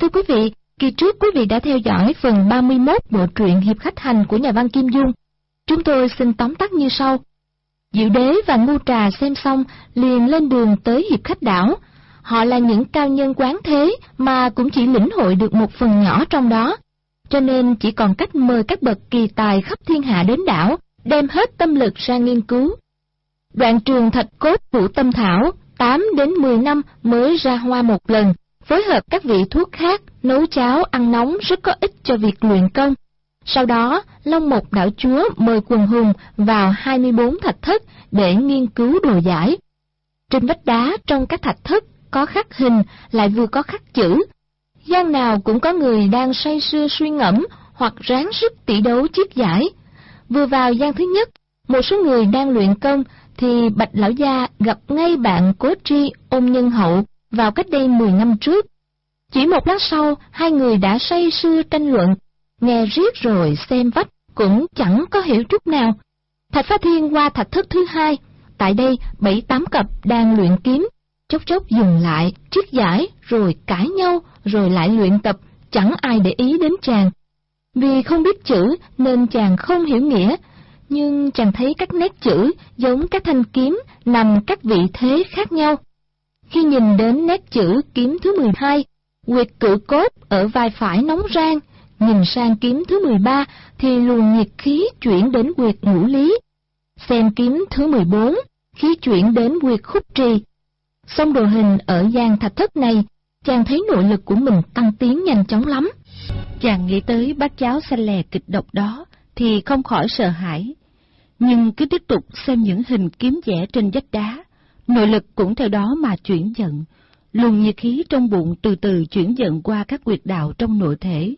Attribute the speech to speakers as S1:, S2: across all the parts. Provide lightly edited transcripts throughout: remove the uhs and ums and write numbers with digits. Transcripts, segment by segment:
S1: Thưa quý vị, kỳ trước quý vị đã theo dõi phần 31 bộ truyện Hiệp Khách Hành của nhà văn Kim Dung. Chúng tôi xin tóm tắt như sau. Diệu Đế và Ngu Trà xem xong liền lên đường tới Hiệp Khách đảo. Họ là những cao nhân quán thế mà cũng chỉ lĩnh hội được một phần nhỏ trong đó, cho nên chỉ còn cách mời các bậc kỳ tài khắp thiên hạ đến đảo, đem hết tâm lực ra nghiên cứu. Đoạn trường thạch cốt Vũ Tâm Thảo 8 đến 10 năm mới ra hoa một lần, phối hợp các vị thuốc khác, nấu cháo ăn nóng rất có ích cho việc luyện công. Sau đó, Long Mục đảo chúa mời quần hùng vào 24 thạch thất để nghiên cứu đồ giải. Trên vách đá trong các thạch thất có khắc hình lại vừa có khắc chữ. Gian nào cũng có người đang say sưa suy ngẫm hoặc ráng sức tỷ đấu chiết giải. Vừa vào gian thứ nhất, một số người đang luyện công thì Bạch lão gia gặp ngay bạn Cố Tri Ôn Nhân Hậu vào cách đây 10 năm trước. Chỉ một lát sau, hai người đã say sưa tranh luận, nghe riết rồi xem vách cũng chẳng có hiểu chút nào. Thạch Phá Thiên qua thạch thất thứ hai, tại đây 7-8 cặp đang luyện kiếm, chốc chốc dừng lại, triết giải, rồi cãi nhau, rồi lại luyện tập, chẳng ai để ý đến chàng. Vì không biết chữ nên chàng không hiểu nghĩa, nhưng chàng thấy các nét chữ giống các thanh kiếm nằm các vị thế khác nhau. Khi nhìn đến nét chữ kiếm thứ 12, huyệt cự cốt ở vai phải nóng rang, nhìn sang kiếm thứ 13 thì luồng nhiệt khí chuyển đến huyệt ngũ lý. Xem kiếm thứ 14, khí chuyển đến huyệt khúc trì. Xong đồ hình ở gian thạch thất này, chàng thấy nội lực của mình tăng tiến nhanh chóng lắm. Chàng nghĩ tới bát cháo xanh lè kịch độc đó thì không khỏi sợ hãi, nhưng cứ tiếp tục xem những hình kiếm vẽ trên vách đá, nội lực cũng theo đó mà chuyển dần, luồng nhiệt khí trong bụng từ từ chuyển dần qua các huyệt đạo trong nội thể.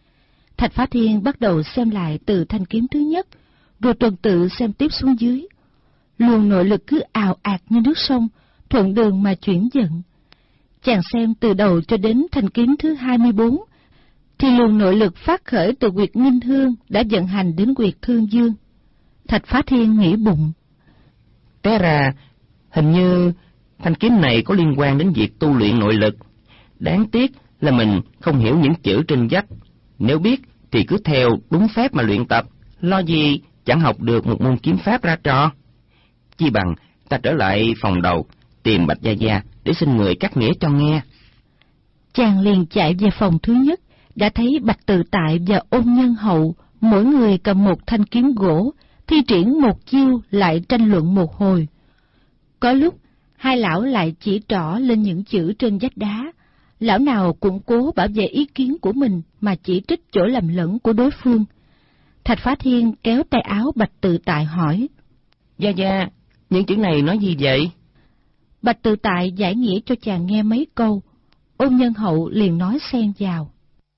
S1: Thạch Phá Thiên bắt đầu xem lại từ thanh kiếm thứ nhất, rồi tuần tự xem tiếp xuống dưới. Luồng nội lực cứ ào ạt như nước sông, thuận đường mà chuyển dần. Chàng xem từ đầu cho đến thanh kiếm thứ 24, thì luồng nội lực phát khởi từ huyệt Nghinh Hương đã vận hành đến huyệt Thương Dương. Thạch Phá Thiên nghĩ bụng,
S2: té ra hình như thanh kiếm này có liên quan đến việc tu luyện nội lực. Đáng tiếc là mình không hiểu những chữ trên vách. Nếu biết thì cứ theo đúng phép mà luyện tập, lo gì chẳng học được một môn kiếm pháp ra trò. Chi bằng ta trở lại phòng đầu, tìm Bạch Gia Gia để xin người cắt nghĩa cho nghe.
S1: Chàng liền chạy về phòng thứ nhất, đã thấy Bạch Tự Tại và Ôn Nhân Hậu, mỗi người cầm một thanh kiếm gỗ, thi triển một chiêu lại tranh luận một hồi. Có lúc, hai lão lại chỉ trỏ lên những chữ trên vách đá, lão nào cũng cố bảo vệ ý kiến của mình mà chỉ trích chỗ lầm lẫn của đối phương. Thạch Phá Thiên kéo tay áo Bạch Tự Tại hỏi,
S2: Gia Gia, những chữ này nói gì vậy?
S1: Bạch Tự Tại giải nghĩa cho chàng nghe mấy câu. Ôn Nhân Hậu liền nói xen vào,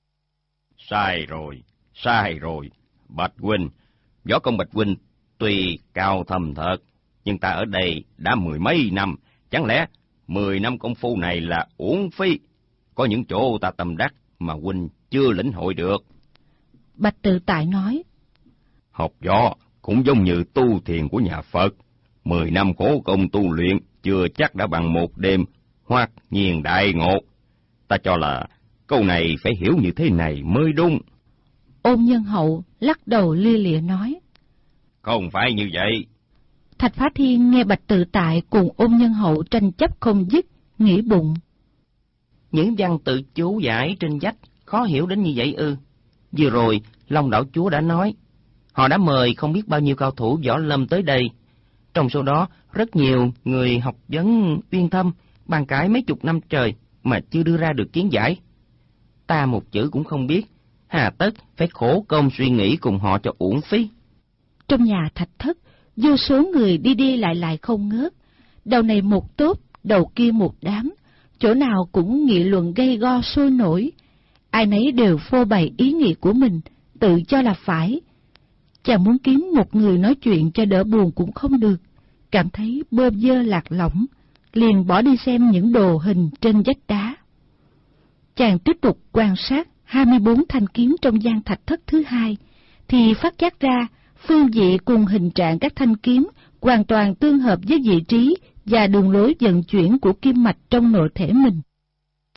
S3: sai rồi, Bạch huynh, võ công Bạch huynh tuy cao thâm thật, nhưng ta ở đây đã 10 mấy năm, chẳng lẽ 10 năm công phu này là uổng phí? Có những chỗ ta tâm đắc mà huynh chưa lĩnh hội được.
S1: Bạch Tự Tại nói,
S3: học võ cũng giống như tu thiền của nhà Phật, 10 năm khổ công tu luyện chưa chắc đã bằng một đêm hoặc nhiên đại ngộ. Ta cho là câu này phải hiểu như thế này mới đúng.
S1: Ôn Nhân Hậu lắc đầu lia lịa nói,
S3: không phải như vậy.
S1: Thạch Phá Thiên nghe Bạch Tự Tại cùng Ôn Nhân Hậu tranh chấp không dứt, nghĩ bụng,
S2: những văn tự chú giải trên vách khó hiểu đến như vậy ư? Vừa rồi Long đảo chúa đã nói, họ đã mời không biết bao nhiêu cao thủ võ lâm tới đây. Trong số đó rất nhiều người học vấn uyên thâm, bàn cãi mấy chục năm trời mà chưa đưa ra được kiến giải. Ta một chữ cũng không biết, hà tất phải khổ công suy nghĩ cùng họ cho uổng phí.
S1: Trong nhà thạch thất, vô số người đi đi lại không ngớt, đầu này một tốp, đầu kia một đám, chỗ nào cũng nghị luận gay go sôi nổi. Ai nấy đều phô bày ý nghĩ của mình, tự cho là phải. Chàng muốn kiếm một người nói chuyện cho đỡ buồn cũng không được, cảm thấy bơ vơ lạc lõng, liền bỏ đi xem những đồ hình trên vách đá. Chàng tiếp tục quan sát 24 thanh kiếm trong gian thạch thất thứ hai, thì phát giác ra phương vị cùng hình trạng các thanh kiếm hoàn toàn tương hợp với vị trí và đường lối vận chuyển của kim mạch trong nội thể mình.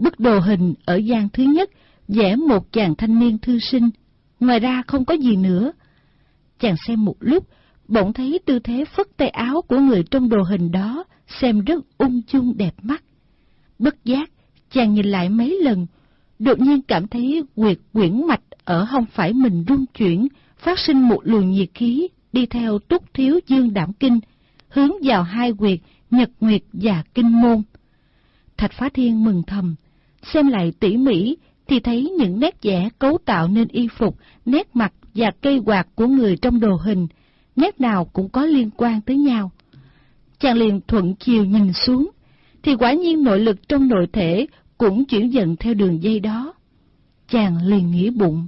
S4: Bức đồ hình ở gian thứ nhất vẽ một chàng thanh niên thư sinh, ngoài ra không có gì nữa. Chàng xem một lúc, bỗng thấy tư thế phất tay áo của người trong đồ hình đó xem rất ung dung đẹp mắt. Bất giác, chàng nhìn lại mấy lần, đột nhiên cảm thấy huyệt quyển mạch ở hông phải mình rung chuyển, phát sinh một luồng nhiệt khí đi theo túc thiếu dương đảm kinh, hướng vào hai huyệt nhật nguyệt và kinh môn. Thạch Phá Thiên mừng thầm, xem lại tỉ mỉ thì thấy những nét vẽ cấu tạo nên y phục, nét mặt và cây quạt của người trong đồ hình, nét nào cũng có liên quan tới nhau. Chàng liền thuận chiều nhìn xuống, thì quả nhiên nội lực trong nội thể cũng chuyển dần theo đường dây đó. Chàng liền nghĩ bụng,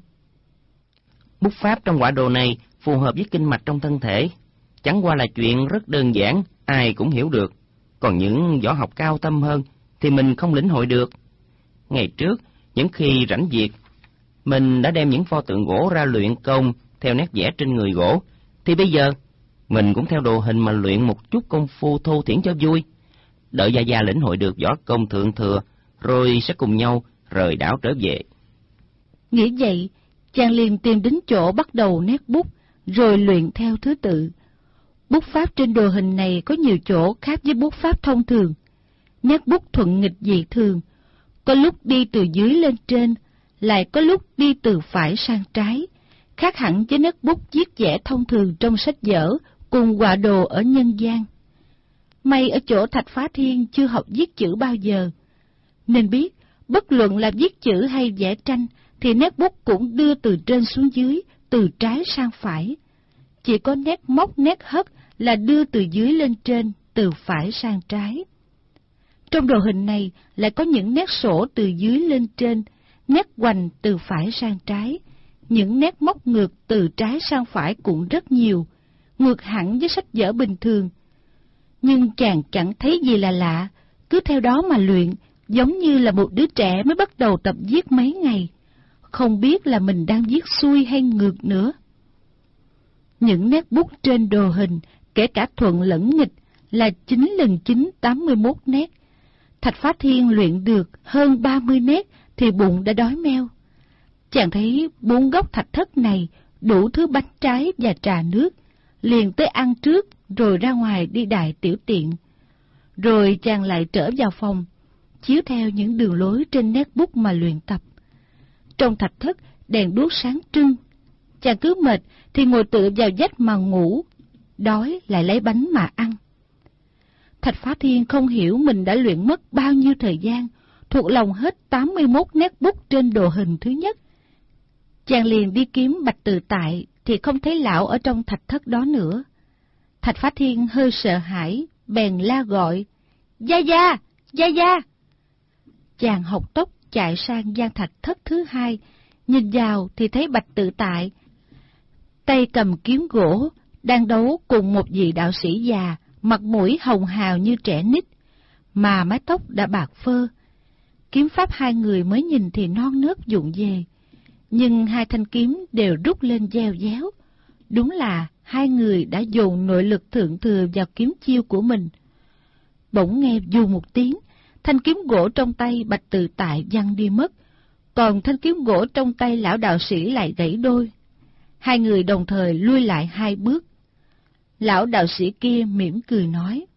S2: bút pháp trong quả đồ này phù hợp với kinh mạch trong thân thể, chẳng qua là chuyện rất đơn giản, ai cũng hiểu được. Còn những võ học cao thâm hơn thì mình không lĩnh hội được. Ngày trước, những khi rảnh việc, mình đã đem những pho tượng gỗ ra luyện công theo nét vẽ trên người gỗ, thì bây giờ mình cũng theo đồ hình mà luyện một chút công phu thô thiển cho vui. Đợi Gia Gia lĩnh hội được võ công thượng thừa, rồi sẽ cùng nhau rời đảo trở về.
S4: Nghĩ vậy, chàng liền tìm đến chỗ bắt đầu nét bút, rồi luyện theo thứ tự. Bút pháp trên đồ hình này có nhiều chỗ khác với bút pháp thông thường. Nét bút thuận nghịch dị thường, có lúc đi từ dưới lên trên, lại có lúc đi từ phải sang trái, khác hẳn với nét bút viết vẽ thông thường trong sách vở cùng họa đồ ở nhân gian. May ở chỗ Thạch Phá Thiên chưa học viết chữ bao giờ, nên biết bất luận là viết chữ hay vẽ tranh thì nét bút cũng đưa từ trên xuống dưới, từ trái sang phải. Chỉ có nét móc nét hất là đưa từ dưới lên trên, từ phải sang trái. Trong đồ hình này lại có những nét sổ từ dưới lên trên, nét hoành từ phải sang trái. Những nét móc ngược từ trái sang phải cũng rất nhiều, ngược hẳn với sách vở bình thường. Nhưng chàng chẳng thấy gì là lạ, cứ theo đó mà luyện, giống như là một đứa trẻ mới bắt đầu tập viết mấy ngày, không biết là mình đang viết xuôi hay ngược nữa. Những nét bút trên đồ hình, kể cả thuận lẫn nghịch, là 9 lần 9 81 nét. Thạch Phá Thiên luyện được hơn 30 nét thì bụng đã đói meo. Chàng thấy 4 góc thạch thất này đủ thứ bánh trái và trà nước, liền tới ăn trước rồi ra ngoài đi đại tiểu tiện. Rồi chàng lại trở vào phòng, chiếu theo những đường lối trên nét bút mà luyện tập. Trong thạch thất đèn đuốc sáng trưng, chàng cứ mệt thì ngồi tựa vào vách mà ngủ, đói lại lấy bánh mà ăn. Thạch Phá Thiên không hiểu mình đã luyện mất bao nhiêu thời gian, thuộc lòng hết 81 nét bút trên đồ hình thứ nhất. Chàng liền đi kiếm Bạch Tự Tại thì không thấy lão ở trong thạch thất đó nữa. Thạch Phá Thiên hơi sợ hãi, bèn la gọi, Gia Gia, Gia Gia. Chàng học tốc chạy sang gian thạch thất thứ hai, nhìn vào thì thấy Bạch Tự Tại, tay cầm kiếm gỗ, đang đấu cùng một vị đạo sĩ già, mặt mũi hồng hào như trẻ nít, mà mái tóc đã bạc phơ. Kiếm pháp hai người mới nhìn thì non nớt vụng về, nhưng hai thanh kiếm đều rút lên gieo déo. Đúng là hai người đã dồn nội lực thượng thừa vào kiếm chiêu của mình. Bỗng nghe dù một tiếng, thanh kiếm gỗ trong tay Bạch Tự Tại văng đi mất, còn thanh kiếm gỗ trong tay lão đạo sĩ lại gãy đôi. Hai người đồng thời lui lại 2 bước. Lão đạo sĩ kia mỉm cười nói,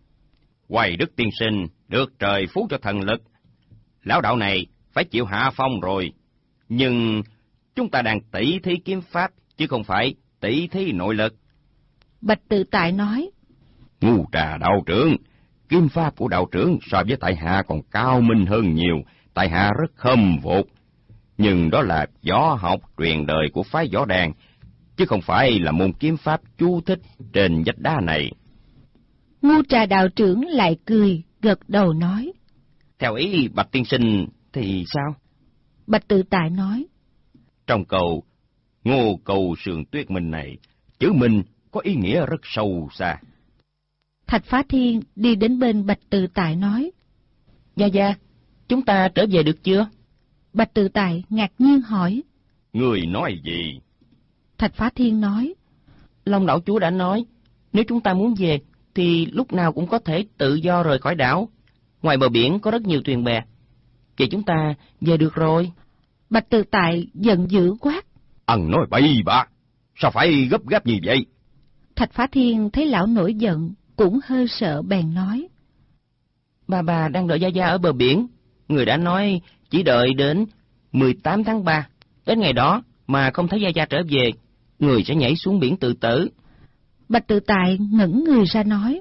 S3: Hoài Đức tiên sinh, được trời phú cho thần lực. Lão đạo này phải chịu hạ phong rồi. Nhưng chúng ta đang tỷ thí kiếm pháp, chứ không phải tỷ thí nội lực.
S4: Bạch Tự Tại nói,
S3: Ngu Trà đạo trưởng, kiếm pháp của đạo trưởng so với tại hạ còn cao minh hơn nhiều, tại hạ rất khâm phục. Nhưng đó là võ học truyền đời của phái Võ Đàn, chứ không phải là môn kiếm pháp chú thích trên vách đá này.
S4: Ngu Trà đạo trưởng lại cười, gật đầu nói,
S3: Theo ý Bạch tiên sinh thì sao?
S4: Bạch Tự Tại nói,
S3: Trong câu Ngô Cầu Sườn Tuyết Minh này, chữ Minh có ý nghĩa rất sâu xa.
S4: Thạch Phá Thiên đi đến bên Bạch Tự Tại nói,
S2: Gia Gia, chúng ta trở về được chưa?
S4: Bạch Tự Tại ngạc nhiên hỏi,
S3: Người nói gì?
S4: Thạch Phá Thiên nói,
S2: Long đảo chúa đã nói, nếu chúng ta muốn về thì lúc nào cũng có thể tự do rời khỏi đảo. Ngoài bờ biển có rất nhiều thuyền bè. Vậy chúng ta về được rồi.
S4: Bạch Tự Tại giận dữ quát.
S3: Ăn nói bậy bạ, sao phải gấp gáp như vậy?
S4: Thạch Phá Thiên thấy lão nổi giận, cũng hơi sợ bèn nói.
S2: Bà đang đợi Gia Gia ở bờ biển. Người đã nói chỉ đợi đến 18 tháng 3. Đến ngày đó mà không thấy Gia Gia trở về, người sẽ nhảy xuống biển tự tử.
S4: Bạch Tự Tại ngẩng người ra nói.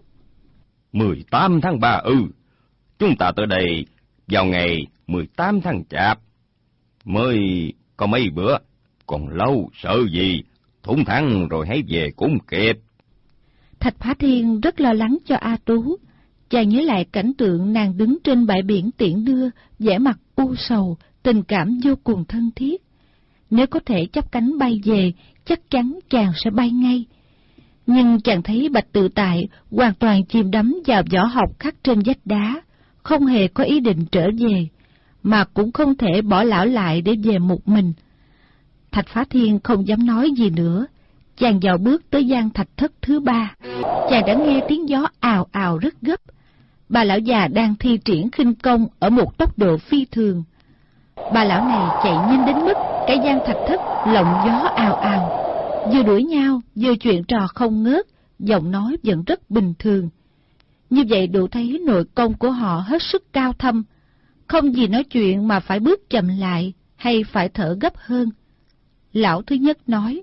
S3: 18 tháng 3 chúng ta tới đây vào ngày 18 tháng Chạp. Mới có mấy bữa, còn lâu sợ gì, thủng thắng rồi hãy về cũng kịp.
S4: Thạch Phá Thiên rất lo lắng cho A Tú. Chàng nhớ lại cảnh tượng nàng đứng trên bãi biển tiễn đưa, vẻ mặt u sầu, tình cảm vô cùng thân thiết. Nếu có thể chắp cánh bay về, chắc chắn chàng sẽ bay ngay. Nhưng chàng thấy Bạch Tự Tại hoàn toàn chìm đắm vào võ học khắc trên vách đá, không hề có ý định trở về, mà cũng không thể bỏ lão lại để về một mình. Thạch Phá Thiên không dám nói gì nữa. Chàng dạo bước tới gian thạch thất thứ 3. Chàng đã nghe tiếng gió ào ào rất gấp. Bà lão già đang thi triển khinh công ở một tốc độ phi thường. Bà lão này chạy nhanh đến mức cái gian thạch thất lộng gió ào ào, vừa đuổi nhau vừa chuyện trò không ngớt, giọng nói vẫn rất bình thường. Như vậy đủ thấy nội công của họ hết sức cao thâm, không gì nói chuyện mà phải bước chậm lại hay phải thở gấp hơn. Lão thứ nhất nói.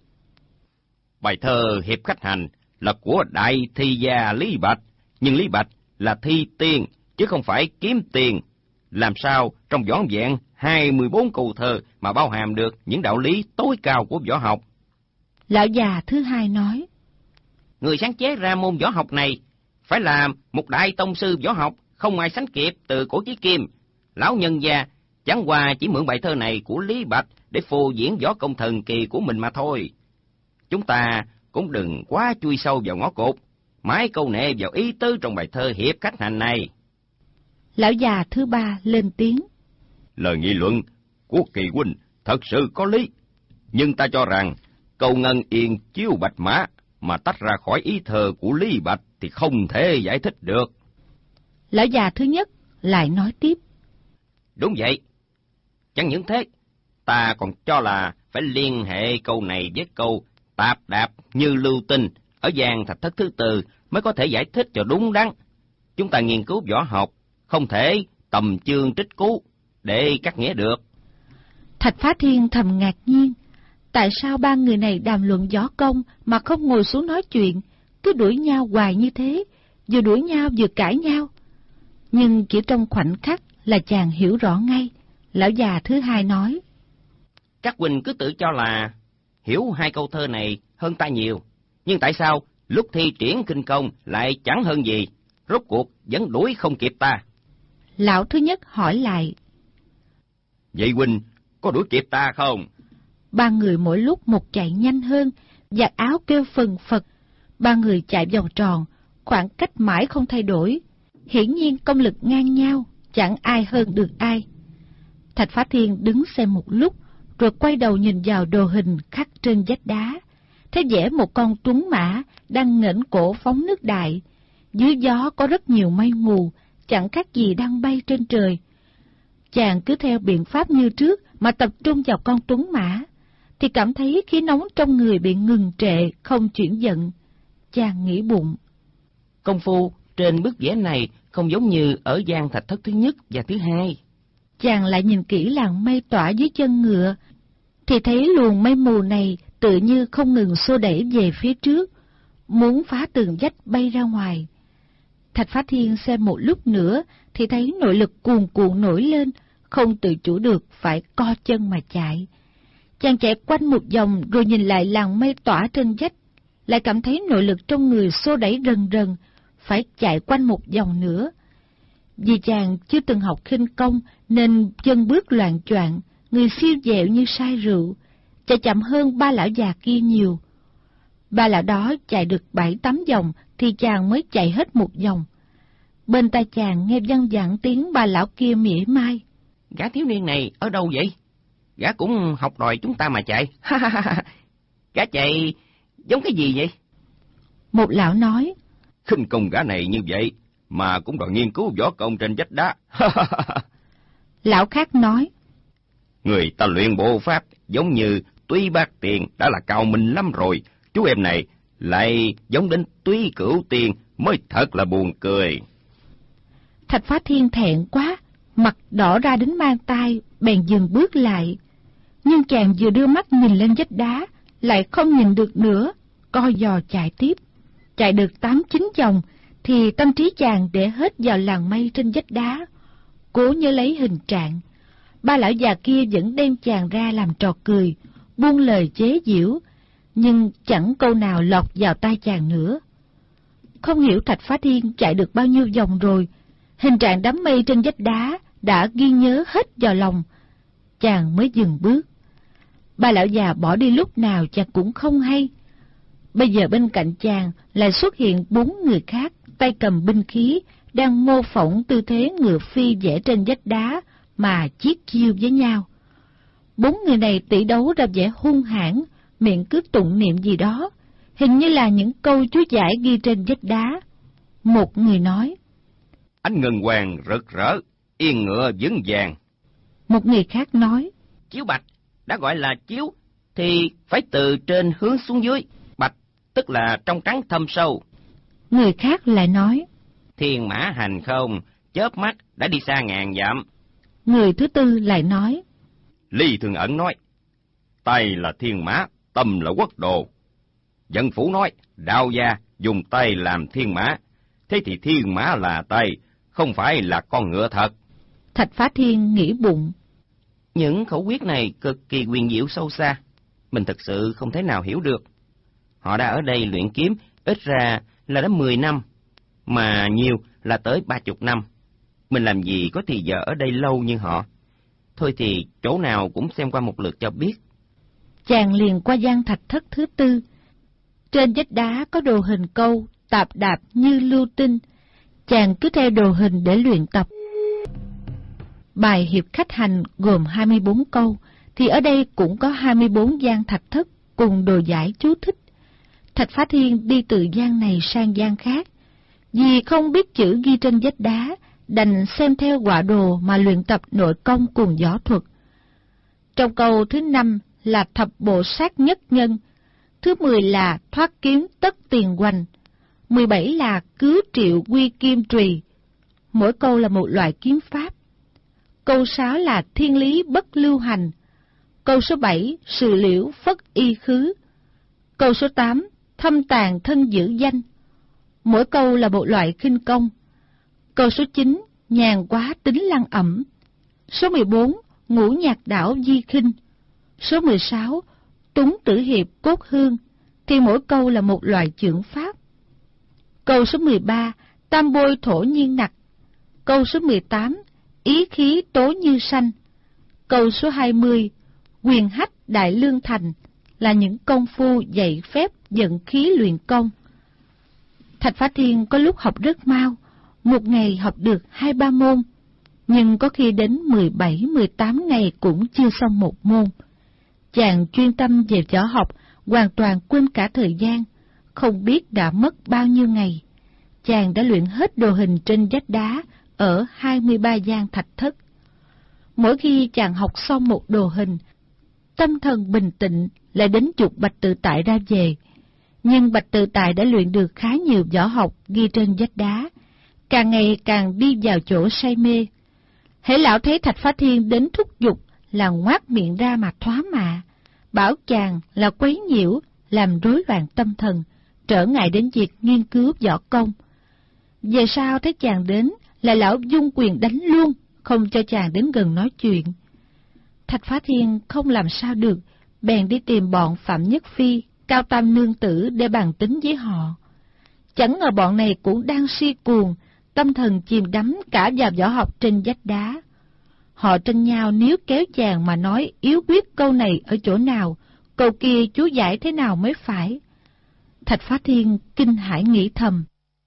S3: Bài thơ Hiệp Khách Hành là của đại thi gia Lý Bạch, nhưng Lý Bạch là thi tiên, chứ không phải kiếm tiền. Làm sao trong vỏn vẹn 24 câu thơ mà bao hàm được những đạo lý tối cao của võ học?
S4: Lão già thứ hai nói.
S2: Người sáng chế ra môn võ học này phải là một đại tông sư võ học, không ai sánh kịp từ cổ chí kim. Lão nhân gia chẳng qua chỉ mượn bài thơ này của Lý Bạch để phô diễn võ công thần kỳ của mình mà thôi. Chúng ta cũng đừng quá chui sâu vào ngõ cụt, mãi câu nệ vào ý tứ trong bài thơ Hiệp Khách Hành này.
S4: Lão già thứ ba lên tiếng.
S3: Lời nghị luận của Kỳ huynh thật sự có lý, nhưng ta cho rằng câu ngân yên chiếu bạch mã mà tách ra khỏi ý thơ của Lý Bạch thì không thể giải thích được.
S4: Lão già thứ nhất lại nói tiếp.
S2: Đúng vậy. Chẳng những thế, ta còn cho là phải liên hệ câu này với câu tạp đạp như lưu tinh ở gian thạch thất thứ 4 mới có thể giải thích cho đúng đắn. Chúng ta nghiên cứu võ học, không thể tầm chương trích cú để cắt nghĩa được.
S4: Thạch Phá Thiên thầm ngạc nhiên. Tại sao ba người này đàm luận võ công mà không ngồi xuống nói chuyện, cứ đuổi nhau hoài như thế, vừa đuổi nhau vừa cãi nhau? Nhưng chỉ trong khoảnh khắc là chàng hiểu rõ ngay. Lão già thứ hai nói.
S2: Các huynh cứ tự cho là hiểu hai câu thơ này hơn ta nhiều, nhưng tại sao lúc thi triển kinh công lại chẳng hơn gì, rốt cuộc vẫn đuổi không kịp ta?
S4: Lão thứ nhất hỏi lại.
S3: Vậy huynh có đuổi kịp ta không?
S4: Ba người mỗi lúc một chạy nhanh hơn, giặt áo kêu phần phật. Ba người chạy vòng tròn, khoảng cách mãi không thay đổi. Hiển nhiên công lực ngang nhau, chẳng ai hơn được ai. Thạch Phá Thiên đứng xem một lúc, rồi quay đầu nhìn vào đồ hình khắc trên vách đá, thấy vẽ một con tuấn mã đang nghển cổ phóng nước đại. Dưới gió có rất nhiều mây mù, chẳng khác gì đang bay trên trời. Chàng cứ theo biện pháp như trước mà tập trung vào con tuấn mã, thì cảm thấy khí nóng trong người bị ngừng trệ, không chuyển giận. Chàng nghĩ bụng.
S2: Công phu trên bức vẽ này không giống như ở gian thạch thất thứ nhất và thứ hai.
S4: Chàng lại nhìn kỹ làn mây tỏa dưới chân ngựa, thì thấy luồng mây mù này tự như không ngừng xô đẩy về phía trước, muốn phá tường vách bay ra ngoài. Thạch Phá Thiên xem một lúc nữa thì thấy nội lực cuồn cuộn nổi lên, không tự chủ được phải co chân mà chạy. Chàng chạy quanh một vòng rồi nhìn lại làn mây tỏa trên vách, lại cảm thấy nội lực trong người xô đẩy rần rần, phải chạy quanh một vòng nữa. Vì chàng chưa từng học khinh công nên chân bước loạng choạng, người siêu dẹo như say rượu, chạy chậm hơn ba lão già kia nhiều. Ba lão đó chạy được 7-8 vòng thì chàng mới chạy hết một vòng. Bên tai chàng nghe văng vẳng tiếng ba lão kia mỉa mai.
S2: Gã thiếu niên này ở đâu vậy? Gã cũng học đòi chúng ta mà chạy. Gã chạy giống cái gì vậy?
S4: Một lão nói.
S3: Khinh công gã này như vậy mà cũng đòi nghiên cứu võ công trên vách đá.
S4: Lão khác nói:
S3: Người ta luyện bộ pháp giống như Túy Bát Tiên đã là cao minh lắm rồi, chú em này lại giống đến Túy Cửu Tiên, mới thật là buồn cười.
S4: Thạch Phá Thiên thẹn quá, mặt đỏ ra đến mang tai, bèn dừng bước lại. Nhưng chàng vừa đưa mắt nhìn lên vách đá, lại không nhìn được nữa, co giò chạy tiếp. Chạy được 8-9 vòng, thì tâm trí chàng để hết vào làng mây trên vách đá, cố nhớ lấy hình trạng. Ba lão già kia vẫn đem chàng ra làm trò cười, buông lời chế giễu, nhưng chẳng câu nào lọt vào tai chàng nữa. Không hiểu Thạch Phá Thiên chạy được bao nhiêu vòng rồi, hình trạng đám mây trên vách đá đã ghi nhớ hết vào lòng, chàng mới dừng bước. Ba lão già bỏ đi lúc nào chàng cũng không hay. Bây giờ bên cạnh chàng lại xuất hiện 4 người khác, tay cầm binh khí, đang mô phỏng tư thế ngựa phi vẽ trên vách đá mà chiết chiêu với nhau. 4 người này tỷ đấu ra vẻ hung hãn, miệng cứ tụng niệm gì đó, hình như là những câu chú giải ghi trên vách đá. Một người nói:
S3: Ánh ngân hoàng rực rỡ, yên ngựa vững vàng.
S4: Một người khác nói:
S2: Chiếu bạch, đã gọi là chiếu, thì phải từ trên hướng xuống dưới. Bạch, tức là trong trắng thâm sâu.
S4: Người khác lại nói:
S2: Thiên mã hành không, chớp mắt đã đi xa ngàn dặm.
S4: Người thứ tư lại nói:
S3: Ly Thường Ẩn nói: Tay là thiên mã, tâm là quốc đồ. Dân Phủ nói: Đạo gia dùng tay làm thiên mã, thế thì thiên mã là tay, không phải là con ngựa thật.
S4: Thạch Phá Thiên nghĩ bụng:
S2: Những khẩu quyết này cực kỳ huyền diệu sâu xa, mình thật sự không thể nào hiểu được. Họ đã ở đây luyện kiếm ít ra là đã 10 năm, mà nhiều là tới 30 năm. Mình làm gì có thì giờ ở đây lâu như họ. Thôi thì chỗ nào cũng xem qua một lượt cho biết.
S4: Chàng liền qua gian thạch thất thứ tư. Trên vách đá có đồ hình câu tạp đạp như lưu tinh. Chàng cứ theo đồ hình để luyện tập. Bài hiệp khách hành gồm 24 câu, thì ở đây cũng có 24 gian thạch thất cùng đồ giải chú thích. Thạch Phá Thiên đi từ gian này sang gian khác, vì không biết chữ ghi trên vách đá, đành xem theo họa đồ mà luyện tập nội công cùng võ thuật. Trong câu thứ 5 là thập bộ sát nhất nhân, thứ 10 là thoát kiếm tất tiền hoành, 17 là cứu triệu quy kim trùy, mỗi câu là một loại kiếm pháp. Câu 6 là thiên lý bất lưu hành, câu số 7 sự liễu phất y khứ, câu số 8 thâm tàng thân giữ danh, mỗi câu là một loại khinh công. Câu số 9 nhàn quá tính lăng ẩm, số 14 ngũ nhạc đảo di khinh, số 16 túng tử hiệp cốt hương, thì mỗi câu là một loại chưởng pháp. Câu số 13 tam bôi thổ nhiên nặc, câu số 18 ý khí tố như sanh, câu số 20 quyền hách đại lương thành, là những công phu dạy phép vận khí luyện công. Thạch Phá Thiên có lúc học rất mau, một ngày học được 2-3 môn, nhưng có khi đến 17-18 ngày cũng chưa xong một môn. Chàng chuyên tâm về võ học, hoàn toàn quên cả thời gian, không biết đã mất bao nhiêu ngày. Chàng đã luyện hết đồ hình trên vách đá ở 23 gian thạch thất. Mỗi khi chàng học xong một đồ hình, tâm thần bình tĩnh lại đến dục Bạch Tự Tại ra về. Nhưng Bạch Tự Tại đã luyện được khá nhiều võ học ghi trên vách đá, càng ngày càng đi vào chỗ say mê. Hễ lão thấy Thạch Phá Thiên đến thúc giục là ngoác miệng ra mà thoá mạ, bảo chàng là quấy nhiễu, làm rối loạn tâm thần, trở ngại đến việc nghiên cứu võ công. Về sau thấy chàng đến là lão dung quyền đánh luôn, không cho chàng đến gần nói chuyện. Thạch Phá Thiên không làm sao được, bèn đi tìm bọn Phạm Nhất Phi, Cao Tam Nương Tử để bàn tính với họ. Chẳng ngờ bọn này cũng đang si cuồng, tâm thần chìm đắm cả vào võ học trên vách đá. Họ tranh nhau níu kéo chàng mà nói yếu quyết câu này ở chỗ nào, câu kia chú giải thế nào mới phải. Thạch Phá Thiên kinh hãi nghĩ thầm: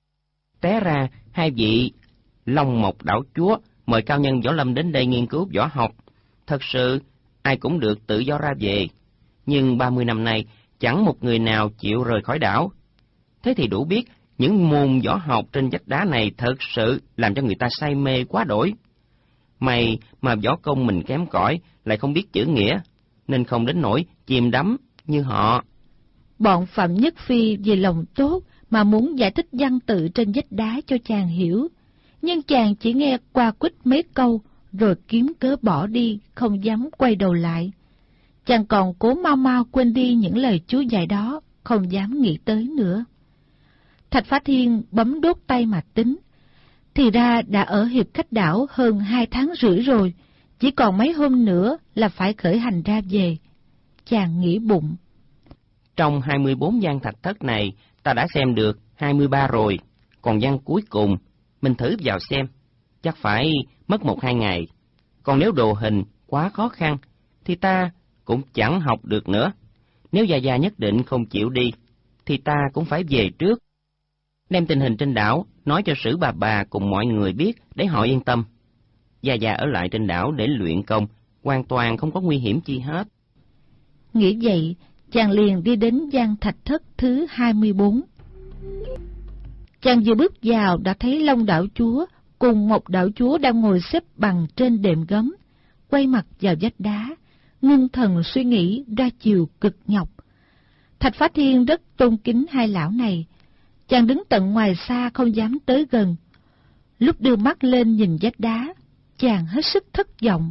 S2: Té ra hai vị Long Mộc đảo chúa mời cao nhân võ lâm đến đây nghiên cứu võ học, thật sự ai cũng được tự do ra về, nhưng 30 năm nay chẳng một người nào chịu rời khỏi đảo. Thế thì đủ biết những môn võ học trên vách đá này thật sự làm cho người ta say mê quá đổi. May mà võ công mình kém cỏi, lại không biết chữ nghĩa, nên không đến nỗi chìm đắm như họ.
S4: Bọn Phạm Nhất Phi vì lòng tốt mà muốn giải thích văn tự trên vách đá cho chàng hiểu, nhưng chàng chỉ nghe qua quýt mấy câu rồi kiếm cớ bỏ đi, không dám quay đầu lại. Chàng còn cố mau mau quên đi những lời chú dạy đó, không dám nghĩ tới nữa. Thạch Phá Thiên bấm đốt tay mà tính, thì ra đã ở Hiệp Khách Đảo hơn 2 tháng rưỡi rồi, chỉ còn mấy hôm nữa là phải khởi hành ra về. Chàng nghĩ bụng,
S2: Trong 24 gian thạch thất này, ta đã xem được 23 rồi, còn gian cuối cùng, mình thử vào xem, chắc phải mất 1-2 ngày. Còn nếu đồ hình quá khó khăn, thì ta cũng chẳng học được nữa. Nếu Gia Gia nhất định không chịu đi, thì ta cũng phải về trước. Đem tình hình trên đảo, nói cho Sử bà cùng mọi người biết để họ yên tâm. Gia Gia ở lại trên đảo để luyện công, hoàn toàn không có nguy hiểm chi hết.
S4: nghĩ vậy, chàng liền đi đến gian thạch thất thứ 24. Chàng vừa bước vào đã thấy Long đảo chúa cùng Mộc đảo chúa đang ngồi xếp bằng trên đệm gấm, quay mặt vào vách đá, ngưng thần suy nghĩ ra chiều cực nhọc. Thạch Phá Thiên rất tôn kính hai lão này, chàng đứng tận ngoài xa không dám tới gần. Lúc đưa mắt lên nhìn vách đá, chàng hết sức thất vọng.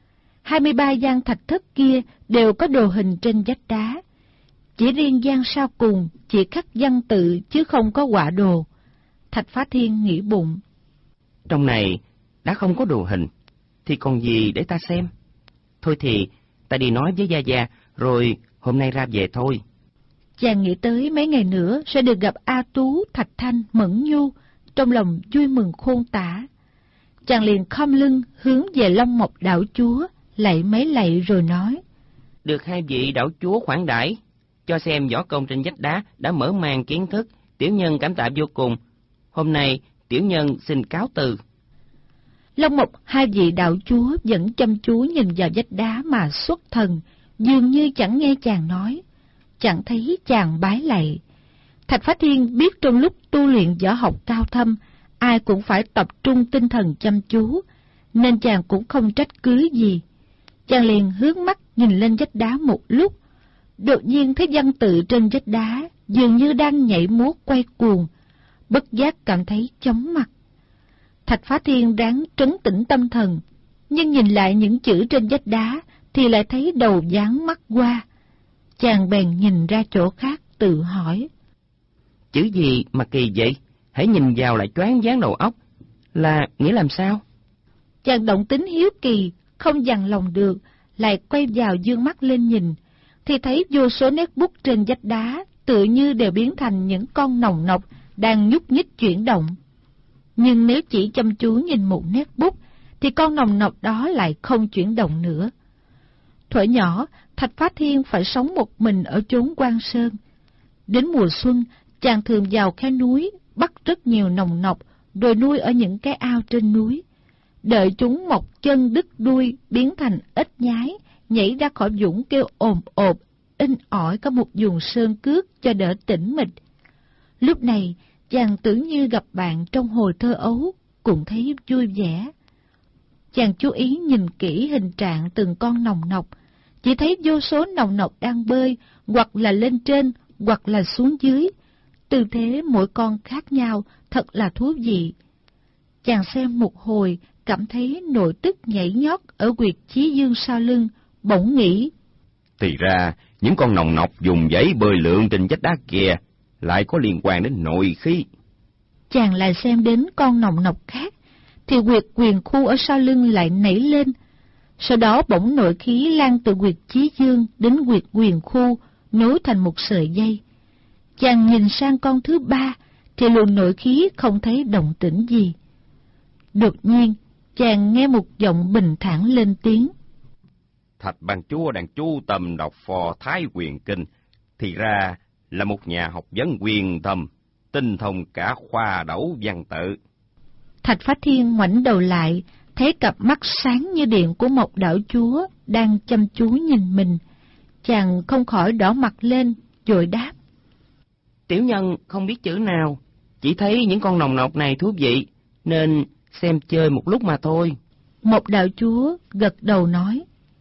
S4: 23 gian thạch thất kia đều có đồ hình trên vách đá, chỉ riêng gian sau cùng chỉ khắc văn tự chứ không có họa đồ. Thạch Phá Thiên nghĩ bụng,
S2: Trong này đã không có đồ hình, thì còn gì để ta xem? Thôi thì ta đi nói với Gia Gia, rồi hôm nay ra về thôi.
S4: chàng nghĩ tới mấy ngày nữa sẽ được gặp A Tú, Thạch Thanh, Mẫn Nhu, trong lòng vui mừng khôn tả. Chàng liền khom lưng hướng về Long Mộc đảo chúa, lạy mấy lạy rồi nói,
S2: Được hai vị đảo chúa khoản đãi, cho xem võ công trên vách đá đã mở màn kiến thức, tiểu nhân cảm tạ vô cùng. Hôm nay tiểu nhân xin cáo từ.
S4: Long Mộc hai vị đạo chúa vẫn chăm chú nhìn vào vách đá mà xuất thần, dường như chẳng nghe chàng nói, chẳng thấy chàng bái lạy. Thạch Phá Thiên biết trong lúc tu luyện võ học cao thâm, ai cũng phải tập trung tinh thần chăm chú, nên chàng cũng không trách cứ gì. Chàng liền hướng mắt nhìn lên vách đá một lúc, đột nhiên thấy văn tự trên vách đá dường như đang nhảy múa quay cuồng, bất giác cảm thấy chóng mặt. Thạch Phá Thiên ráng trấn tĩnh tâm thần, nhưng nhìn lại những chữ trên vách đá thì lại thấy đầu váng mắt qua. Chàng bèn nhìn ra chỗ khác tự hỏi,
S2: Chữ gì mà kỳ vậy? Hãy nhìn vào lại choáng váng đầu óc. Là nghĩa làm sao?
S4: chàng động tính hiếu kỳ, không dằn lòng được, lại quay vào dương mắt lên nhìn, thì thấy vô số nét bút trên vách đá tự như đều biến thành những con nòng nọc đang nhúc nhích chuyển động. Nhưng nếu chỉ chăm chú nhìn một nét bút, thì con nòng nọc đó lại không chuyển động nữa. Thuở nhỏ, Thạch Phá Thiên phải sống một mình ở chốn Quan Sơn. Đến mùa xuân, chàng thường vào khe núi, bắt rất nhiều nòng nọc, rồi nuôi ở những cái ao trên núi. Đợi chúng mọc chân đứt đuôi, biến thành ếch nhái, nhảy ra khỏi vũng kêu ồm ồm, in ỏi cả một vùng sơn cước cho đỡ tĩnh mịch. Lúc này, chàng tưởng như gặp bạn trong hồi thơ ấu, cũng thấy vui vẻ. Chàng chú ý nhìn kỹ hình trạng từng con nòng nọc, chỉ thấy vô số nòng nọc đang bơi, hoặc là lên trên, hoặc là xuống dưới. Tư thế mỗi con khác nhau, thật là thú vị. Chàng xem một hồi, cảm thấy nội tức nhảy nhót ở huyệt chí dương sau lưng, bỗng nghĩ,
S3: Thì ra, những con nòng nọc dùng giấy bơi lượn trên vách đá kia lại có liên quan đến nội khí.
S4: Chàng lại xem đến con nòng nọc khác, thì huyệt quyền khu ở sau lưng lại nảy lên. Sau đó bỗng nội khí lan từ huyệt chí dương đến huyệt quyền khu, nối thành một sợi dây. Chàng nhìn sang con thứ ba, thì luồng nội khí không thấy động tĩnh gì. Đột nhiên, chàng nghe một giọng bình thản lên tiếng.
S3: Thạch Ban Chúa đang chú tâm đọc phò Thái Quyền Kinh, thì ra là một nhà học vấn quyền thâm, tinh thông cả khoa đấu văn tự.
S4: Thạch Phá Thiên ngoảnh đầu lại, thấy cặp mắt sáng như điện của Mộc đảo chúa đang chăm chú nhìn mình. Chàng không khỏi đỏ mặt lên, rồi đáp.
S2: Tiểu nhân không biết chữ nào, chỉ thấy những con nòng nọc này thú vị, nên xem chơi một lúc mà thôi.
S4: Một đạo chúa gật đầu nói: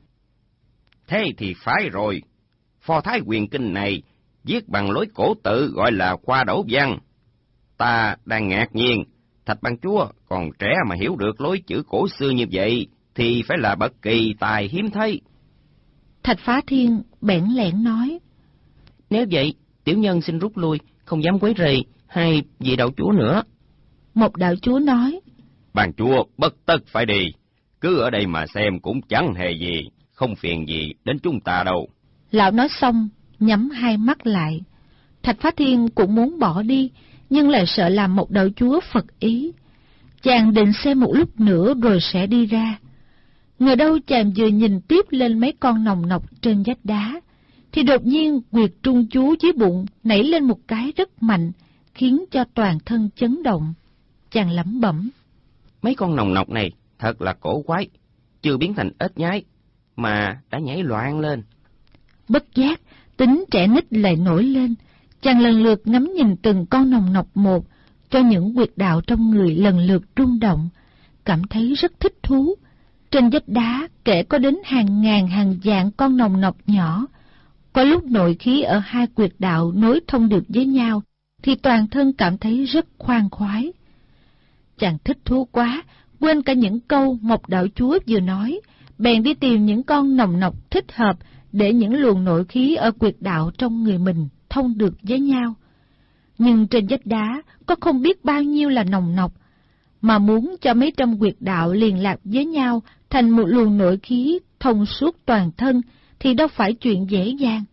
S3: Thế thì phải rồi, Phò Thái Quyền Kinh này viết bằng lối cổ tự gọi là Khoa Đổ Văn. Ta đang ngạc nhiên, Thạch Ban Chúa còn trẻ mà hiểu được lối chữ cổ xưa như vậy, thì phải là bậc kỳ tài hiếm thấy.
S4: Thạch Phá Thiên bẽn lẽn nói:
S2: Nếu vậy, tiểu nhân xin rút lui, không dám quấy rầy hai vị đạo chúa nữa.
S4: Một đạo chúa nói:
S3: Ban Chúa bất tất phải đi, cứ ở đây mà xem cũng chẳng hề gì, không phiền gì đến chúng ta đâu.
S4: Lão nói xong, nhắm hai mắt lại. Thạch Phá Thiên cũng muốn bỏ đi, nhưng lại sợ làm một đạo chúa phật ý. Chàng định xem một lúc nữa rồi sẽ đi ra. Ngờ đâu chàng vừa nhìn tiếp lên mấy con nòng nọc trên vách đá, thì đột nhiên quyệt trung chú dưới bụng nảy lên một cái rất mạnh, khiến cho toàn thân chấn động. Chàng lẩm bẩm:
S2: Mấy con nòng nọc này thật là cổ quái, chưa biến thành ếch nhái, mà đã nhảy loạn lên.
S4: Bất giác, tính trẻ nít lại nổi lên. Chàng lần lượt ngắm nhìn từng con nòng nọc một, cho những huyệt đạo trong người lần lượt rung động, cảm thấy rất thích thú. Trên vách đá kể có đến hàng ngàn hàng vạn con nòng nọc nhỏ. Có lúc nội khí ở hai huyệt đạo nối thông được với nhau, thì toàn thân cảm thấy rất khoan khoái. Chàng thích thú quá, quên cả những câu một đạo chúa vừa nói, bèn đi tìm những con nòng nọc thích hợp để những luồng nội khí ở huyệt đạo trong người mình thông được với nhau. Nhưng trên vách đá có không biết bao nhiêu là nòng nọc, mà muốn cho mấy trăm huyệt đạo liền lạc với nhau thành một luồng nội khí thông suốt toàn thân thì đâu phải chuyện dễ dàng.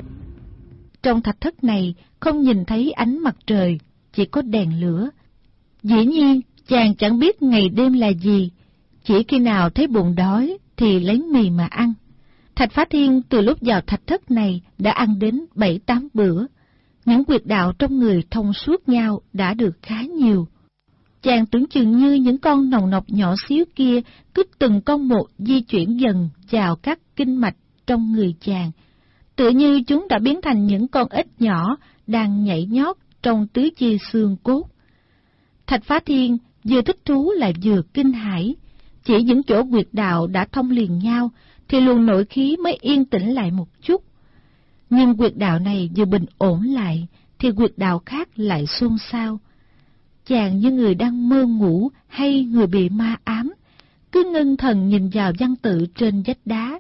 S4: Trong thạch thất này không nhìn thấy ánh mặt trời, chỉ có đèn lửa. Dĩ nhiên chàng chẳng biết ngày đêm là gì, chỉ khi nào thấy bụng đói thì lấy mì mà ăn. Thạch Phá Thiên từ lúc vào thạch thất này đã ăn đến 7-8 bữa. Những huyệt đạo trong người thông suốt nhau đã được khá nhiều. Chàng tưởng chừng như những con nòng nọc nhỏ xíu kia cứ từng con một di chuyển dần vào các kinh mạch trong người chàng, tựa như chúng đã biến thành những con ếch nhỏ đang nhảy nhót trong tứ chi xương cốt. Thạch Phá Thiên vừa thích thú lại vừa kinh hãi. Chỉ những chỗ huyệt đạo đã thông liền nhau thì luồng nội khí mới yên tĩnh lại một chút. Nhưng huyệt đạo này vừa bình ổn lại thì huyệt đạo khác lại xôn xao. Chàng như người đang mơ ngủ hay người bị ma ám, cứ ngưng thần nhìn vào văn tự trên vách đá.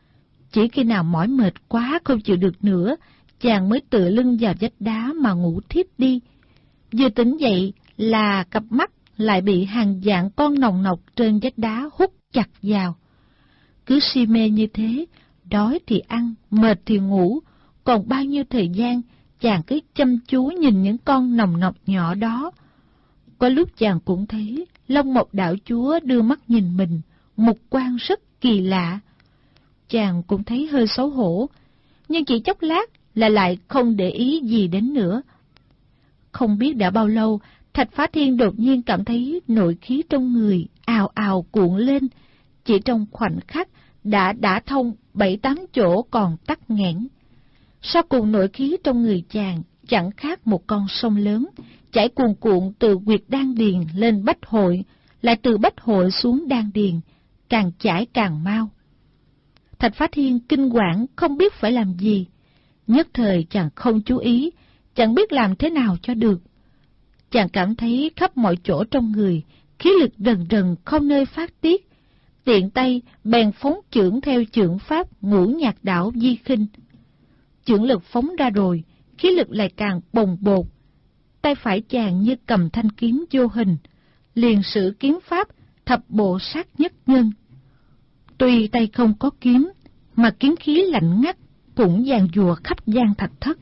S4: Chỉ khi nào mỏi mệt quá không chịu được nữa, chàng mới tựa lưng vào vách đá mà ngủ thiếp đi. Vừa tỉnh dậy là cặp mắt lại bị hàng vạn con nòng nọc trên vách đá hút chặt vào. Cứ si mê như thế, đói thì ăn, mệt thì ngủ, còn bao nhiêu thời gian chàng cứ chăm chú nhìn những con nòng nọc nhỏ đó. Có lúc chàng cũng thấy Long Mộc đạo chúa đưa mắt nhìn mình, mục quang rất kỳ lạ. Chàng cũng thấy hơi xấu hổ, nhưng chỉ chốc lát là lại không để ý gì đến nữa. Không biết đã bao lâu, Thạch Phá Thiên đột nhiên cảm thấy nội khí trong người ào ào cuộn lên, chỉ trong khoảnh khắc đã thông 7-8 chỗ còn tắc nghẽn. Sau cùng nội khí trong người chàng chẳng khác một con sông lớn, chảy cuồn cuộn từ huyệt đan điền lên bách hội, lại từ bách hội xuống đan điền, càng chảy càng mau. Thạch Phá Thiên kinh quản không biết phải làm gì, nhất thời chàng không chú ý, chẳng biết làm thế nào cho được. Chàng cảm thấy khắp mọi chỗ trong người, khí lực rần rần không nơi phát tiết, tiện tay bèn phóng chưởng theo chưởng pháp Ngũ Nhạc Đảo Di Khinh. Chưởng lực phóng ra rồi, khí lực lại càng bồng bột. Tay phải chàng như cầm thanh kiếm vô hình, liền sử kiếm pháp Thập Bộ Sát Nhất Nhân. Tuy tay không có kiếm, mà kiếm khí lạnh ngắt cũng giàn giụa khắp gian thạch thất.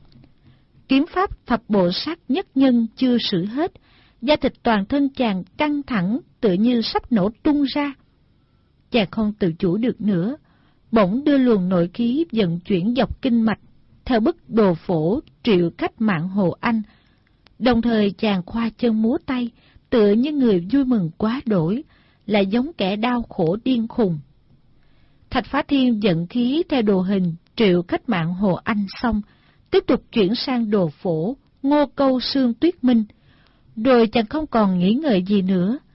S4: Kiếm pháp Thập Bộ Sát Nhất Nhân chưa sử hết, da thịt toàn thân chàng căng thẳng tựa như sắp nổ tung ra. Chàng không tự chủ được nữa, bỗng đưa luồng nội khí vận chuyển dọc kinh mạch theo bức Đồ Phổ Triệu Cách Mạng Hồ Anh. Đồng thời chàng khoa chân múa tay, tựa như người vui mừng quá đỗi, lại giống kẻ đau khổ điên khùng. Thạch Phá Thiên vận khí theo đồ hình Triệu Cách Mạng Hồ Anh xong, tiếp tục chuyển sang Đồ Phổ Ngô Câu Sương Tuyết Minh. Rồi chàng không còn nghĩ ngợi gì nữa,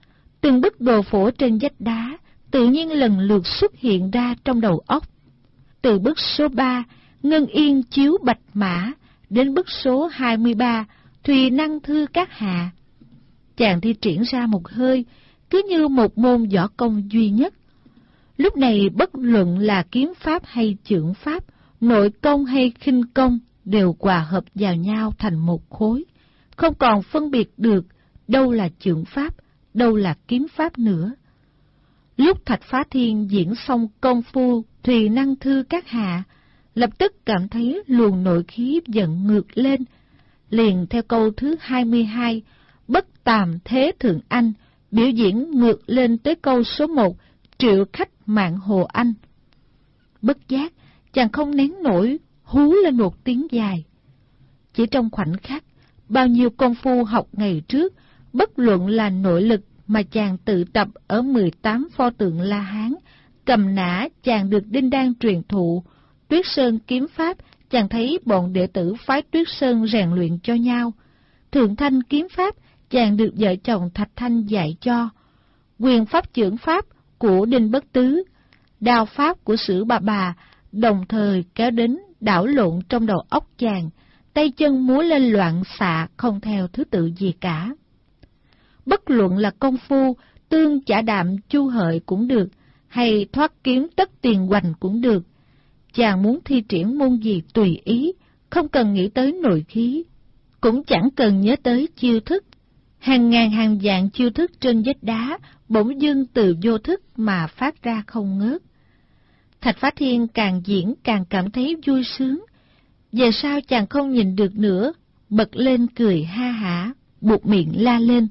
S4: Từng bức đồ phổ trên vách đá tự nhiên lần lượt xuất hiện ra trong đầu óc. Từ bức số 3, Ngân Yên chiếu bạch mã, đến bức số 23, Thùy năng thư các hạ. Chàng thi triển ra một hơi, cứ như một môn võ công duy nhất. Lúc này bất luận là kiếm pháp hay chưởng pháp, nội công hay khinh công đều hòa hợp vào nhau thành một khối, không còn phân biệt được đâu là chưởng pháp, đâu là kiếm pháp nữa. Lúc Thạch Phá Thiên diễn xong công phu Thùy năng thư các hạ, lập tức cảm thấy luồng nội khí dần ngược lên, liền theo câu thứ 22, bất tàm thế thượng anh, biểu diễn ngược lên tới câu số 1, triệu khách mạng Hồ Anh. Bất giác, chàng không nén nổi, hú lên một tiếng dài. Chỉ trong khoảnh khắc, bao nhiêu công phu học ngày trước, bất luận là nội lực mà chàng tự tập ở 18 pho tượng La Hán, cầm nã chàng được Đinh Đan truyền thụ, Tuyết Sơn kiếm pháp chàng thấy bọn đệ tử phái Tuyết Sơn rèn luyện cho nhau, Thượng Thanh kiếm pháp chàng được vợ chồng Thạch Thanh dạy cho, quyền pháp chưởng pháp của Đinh Bất Tứ, đao pháp của Sử Bà đồng thời kéo đến đảo lộn trong đầu óc chàng, tay chân múa lên loạn xạ không theo thứ tự gì cả. Bất luận là công phu tương chả đạm chu hợi cũng được, hay thoát kiếm tất tiền hoành cũng được, chàng muốn thi triển môn gì tùy ý, không cần nghĩ tới nội khí, cũng chẳng cần nhớ tới chiêu thức. Hàng ngàn hàng vạn chiêu thức trên vách đá bỗng dưng từ vô thức mà phát ra không ngớt. Thạch Phá Thiên càng diễn càng cảm thấy vui sướng. Về sau chàng không nhìn được nữa, bật lên cười ha hả, buột miệng la lên.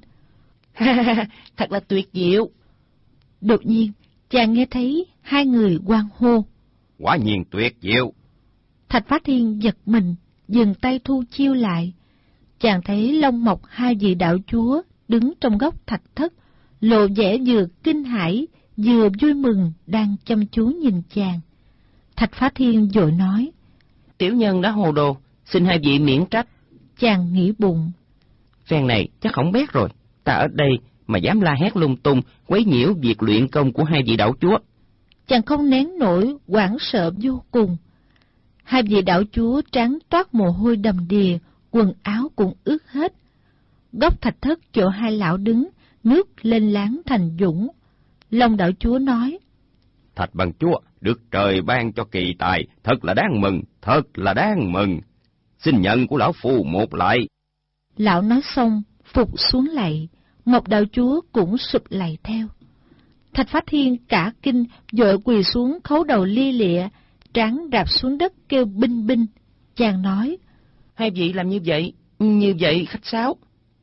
S2: Thật là tuyệt diệu.
S4: Đột nhiên, chàng nghe thấy hai người hoan hô.
S3: Quả nhiên tuyệt diệu.
S4: Thạch Phá Thiên giật mình, dừng tay thu chiêu lại. Chàng thấy Long Mộc hai vị đạo chúa đứng trong góc thạch thất, lộ vẻ vừa kinh hãi vừa vui mừng, đang chăm chú nhìn chàng. Thạch Phá Thiên vội nói:
S2: Tiểu nhân đã hồ đồ, xin hai vị miễn trách.
S4: Chàng nghĩ bụng:
S2: Phen này chắc hỏng bét rồi, ta ở đây mà dám la hét lung tung, quấy nhiễu việc luyện công của hai vị đạo chúa.
S4: Chàng không nén nổi, hoảng sợ vô cùng. Hai vị đạo chúa trán toát mồ hôi đầm đìa, quần áo cũng ướt hết. Góc thạch thất chỗ hai lão đứng, nước lên láng thành dũng. Long đạo chúa nói:
S3: Thạch Bằng chúa được trời ban cho kỳ tài, thật là đáng mừng, thật là đáng mừng. Xin nhận của lão phu một lại.
S4: Lão nói xong, phục xuống lạy, Mộc đạo chúa cũng sụp lạy theo. Thạch Phá Thiên cả kinh, vội quỳ xuống khấu đầu lia lịa, trán đạp xuống đất kêu binh binh. Chàng nói:
S2: Hai vị làm như vậy khách sáo.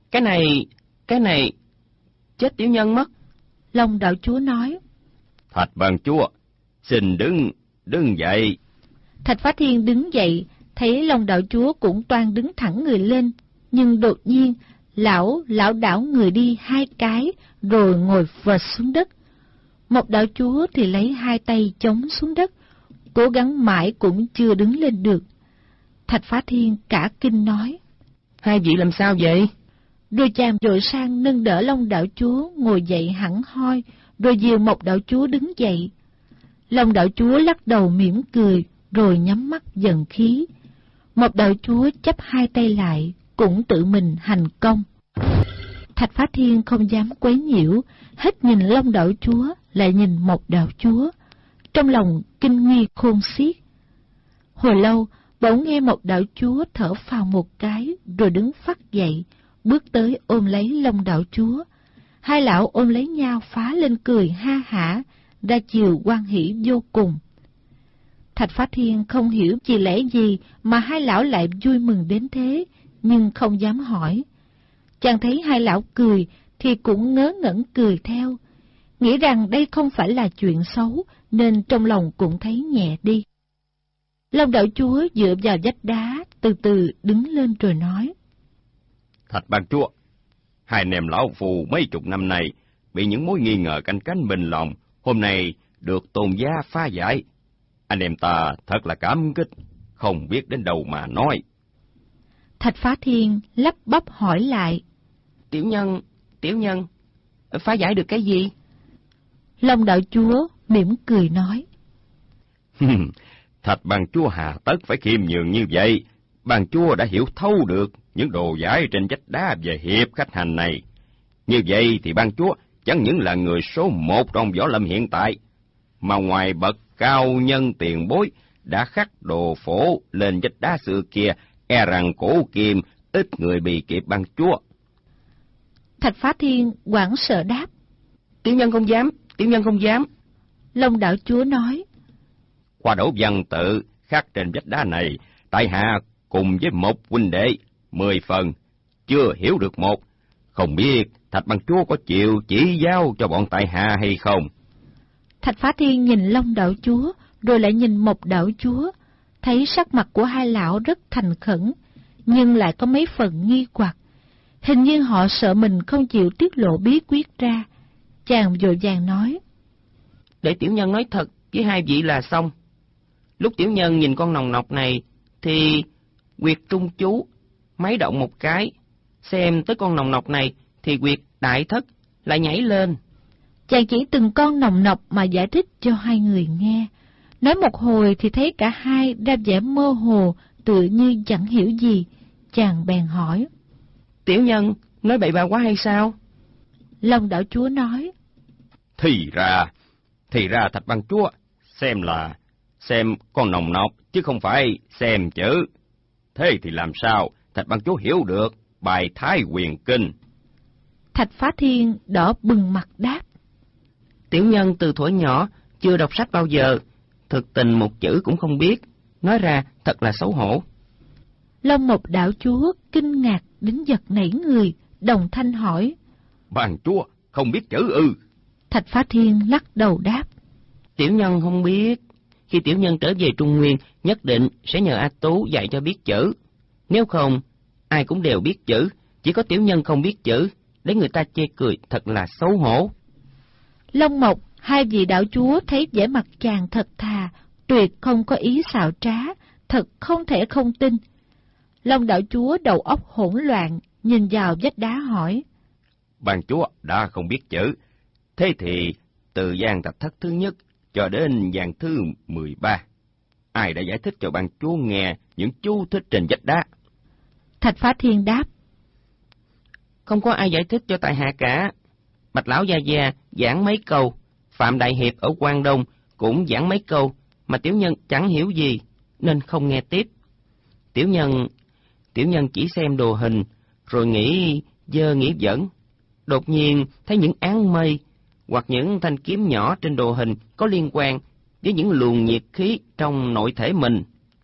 S2: Cái này, chết tiểu nhân mất.
S4: Long đạo chúa nói:
S3: Thạch Bằng chúa, xin đứng dậy.
S4: Thạch Phá Thiên đứng dậy, thấy Long đạo chúa cũng toan đứng thẳng người lên, nhưng đột nhiên lão đảo người đi hai cái, rồi ngồi phệt xuống đất. Một đạo chúa thì lấy hai tay chống xuống đất, cố gắng mãi cũng chưa đứng lên được. Thạch Phá Thiên cả kinh nói:
S2: Hai vị làm sao vậy?
S4: Rồi chàng vội sang nâng đỡ Long đạo chúa ngồi dậy hẳn hoi, rồi dìu Mộc đạo chúa đứng dậy. Long đạo chúa lắc đầu mỉm cười, rồi nhắm mắt dần khí. Mộc đạo chúa chắp hai tay lại, cũng tự mình hành công. Thạch Phá Thiên không dám quấy nhiễu, hết nhìn Long đạo chúa, lại nhìn Mộc đạo chúa, trong lòng kinh nghi khôn xiết. Hồi lâu, bỗng nghe Mộc đạo chúa thở phào một cái, rồi đứng phắt dậy, bước tới ôm lấy Long đạo chúa. Hai lão ôm lấy nhau phá lên cười ha hả, ra chiều hoan hỷ vô cùng. Thạch Phá Thiên không hiểu vì lẽ gì mà hai lão lại vui mừng đến thế, nhưng không dám hỏi. Chàng thấy hai lão cười thì cũng ngớ ngẩn cười theo, nghĩ rằng đây không phải là chuyện xấu, nên trong lòng cũng thấy nhẹ đi. Long đạo chúa dựa vào vách đá, từ từ đứng lên rồi nói:
S3: Thạch Bằng chúa, hai anh em lão phù mấy chục năm nay bị những mối nghi ngờ canh cánh bên lòng, hôm nay được tôn giá phá giải. Anh em ta thật là cảm kích, không biết đến đâu mà nói.
S4: Thạch Phá Thiên lắp bắp hỏi lại:
S2: Tiểu nhân, phá giải được cái gì?
S4: Long đạo chúa mỉm cười nói.
S3: Thạch bang chúa hà tất phải khiêm nhường như vậy. Bang chúa đã hiểu thấu được những đồ giải trên vách đá về hiệp khách hành này. Như vậy thì bang chúa chẳng những là người số một trong võ lâm hiện tại, mà ngoài bậc cao nhân tiền bối đã khắc đồ phổ lên vách đá xưa kia, e rằng cổ kim ít người bị kịp bang chúa.
S4: Thạch Phá Thiên hoảng sợ đáp.
S2: Tiểu nhân không dám, tiểu nhân không dám.
S4: Long đạo chúa nói.
S3: Qua đổ văn tự khắc trên vách đá này, tại hạ cùng với một huynh đệ 10 phần, chưa hiểu được một. Không biết Thạch bang chúa có chịu chỉ giáo cho bọn tại hạ hay không?
S4: Thạch Phá Thiên nhìn Long đạo chúa, rồi lại nhìn Mộc đạo chúa, thấy sắc mặt của hai lão rất thành khẩn, nhưng lại có mấy phần nghi hoặc. Hình như họ sợ mình không chịu tiết lộ bí quyết ra. Chàng vội vàng nói.
S2: Để tiểu nhân nói thật với hai vị là xong. Lúc tiểu nhân nhìn con nòng nọc này, thì quyệt trung chú, máy động một cái. Xem tới con nòng nọc này, thì quyệt đại thất lại nhảy lên.
S4: Chàng chỉ từng con nòng nọc mà giải thích cho hai người nghe. Nói một hồi thì thấy cả hai ra vẻ mơ hồ, tựa như chẳng hiểu gì. Chàng bèn hỏi.
S2: Tiểu nhân nói bậy bạ quá hay sao?
S4: Long đạo chúa nói.
S3: Thì ra Thạch bang chúa xem con nòng nọc chứ không phải xem chữ. Thế thì làm sao Thạch bang chúa hiểu được bài Thái Huyền Kinh?
S4: Thạch Phá Thiên đỏ bừng mặt đáp.
S2: Tiểu nhân từ thuở nhỏ chưa đọc sách bao giờ, thực tình một chữ cũng không biết, nói ra thật là xấu hổ.
S4: Long Mộc đạo chúa kinh ngạc đến giật nảy người, đồng thanh hỏi.
S3: Bang chúa không biết chữ ư?
S4: Thạch Phá Thiên lắc đầu đáp.
S2: Tiểu nhân không biết. Khi tiểu nhân trở về Trung Nguyên, nhất định sẽ nhờ A Tú dạy cho biết chữ. Nếu không, ai cũng đều biết chữ, chỉ có tiểu nhân không biết chữ, để người ta chê cười thật là xấu hổ.
S4: Long Mộc, hai vị đạo chúa thấy vẻ mặt chàng thật thà, tuyệt không có ý xạo trá, thật không thể không tin. Long đạo chúa đầu óc hỗn loạn, nhìn vào vách đá hỏi.
S3: Bang chúa đã không biết chữ, thế thì từ gian thạch thất thứ nhất cho đến gian thứ 13, ai đã giải thích cho bang chúa nghe những chú thích trên vách đá?
S4: Thạch Phá Thiên đáp.
S2: Không có ai giải thích cho tại hạ cả. Bạch lão gia gia giảng mấy câu, Phạm Đại Hiệp ở Quang Đông cũng giảng mấy câu, mà tiểu nhân chẳng hiểu gì, nên không nghe tiếp. Tiểu nhân chỉ xem đồ hình, rồi nghĩ dơ nghĩ dẫn. Đột nhiên thấy những áng mây, hoặc những thanh kiếm nhỏ trên đồ hình có liên quan với những luồng nhiệt khí trong nội thể mình.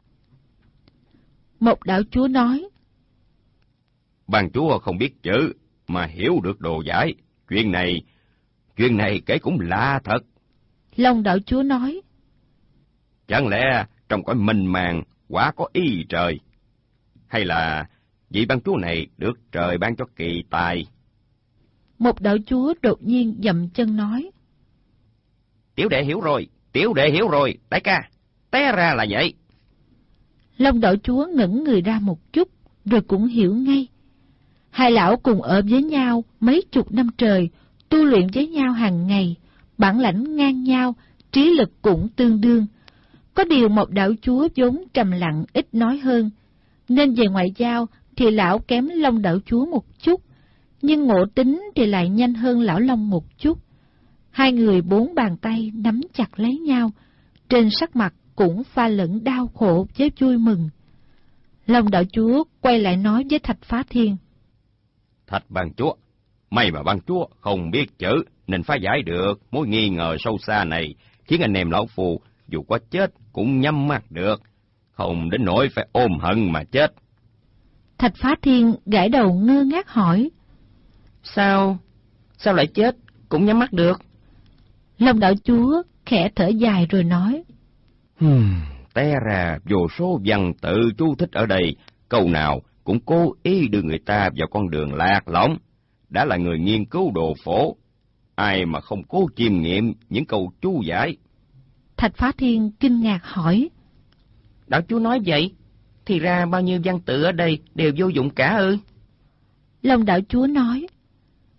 S4: Một đạo chúa nói.
S3: Bang chúa không biết chữ, mà hiểu được đồ giải. Chuyện này kể cũng lạ thật.
S4: Long đạo chúa nói.
S3: Chẳng lẽ trong cõi minh màng quả có ý trời? Hay là vị bang chúa này được trời ban cho kỳ tài?
S4: Một đạo chúa đột nhiên dậm chân nói.
S3: Tiểu đệ hiểu rồi, đại ca, té ra là vậy.
S4: Long đạo chúa ngẩng người ra một chút, rồi cũng hiểu ngay. Hai lão cùng ở với nhau mấy chục năm trời, tu luyện với nhau hàng ngày, bản lãnh ngang nhau, trí lực cũng tương đương. Có điều một đạo chúa vốn trầm lặng ít nói hơn, nên về ngoại giao thì lão kém Long đạo chúa một chút, nhưng ngộ tính thì lại nhanh hơn lão Long một chút. Hai người bốn bàn tay nắm chặt lấy nhau, trên sắc mặt cũng pha lẫn đau khổ với vui mừng. Long đạo chúa quay lại nói với Thạch Phá Thiên.
S3: Thạch bang chúa, may mà bang chúa không biết chữ nên phá giải được mối nghi ngờ sâu xa này, khiến anh em lão phù dù có chết cũng nhắm mắt được, không đến nỗi phải ôm hận mà chết.
S4: Thạch Phá Thiên gãi đầu ngơ ngác hỏi. Sao lại chết cũng nhắm mắt được? Long đạo chúa khẽ thở dài rồi nói.
S3: Té ra vô số văn tự chú thích ở đây, câu nào cũng cố ý đưa người ta vào con đường lạc lõng. Đã là người nghiên cứu đồ phổ, ai mà không cố chiêm nghiệm những câu chú giải?
S4: Thạch Phá Thiên kinh ngạc hỏi.
S2: Đạo chúa nói vậy, thì ra bao nhiêu văn tự ở đây đều vô dụng cả ư?
S4: Long đạo chúa nói.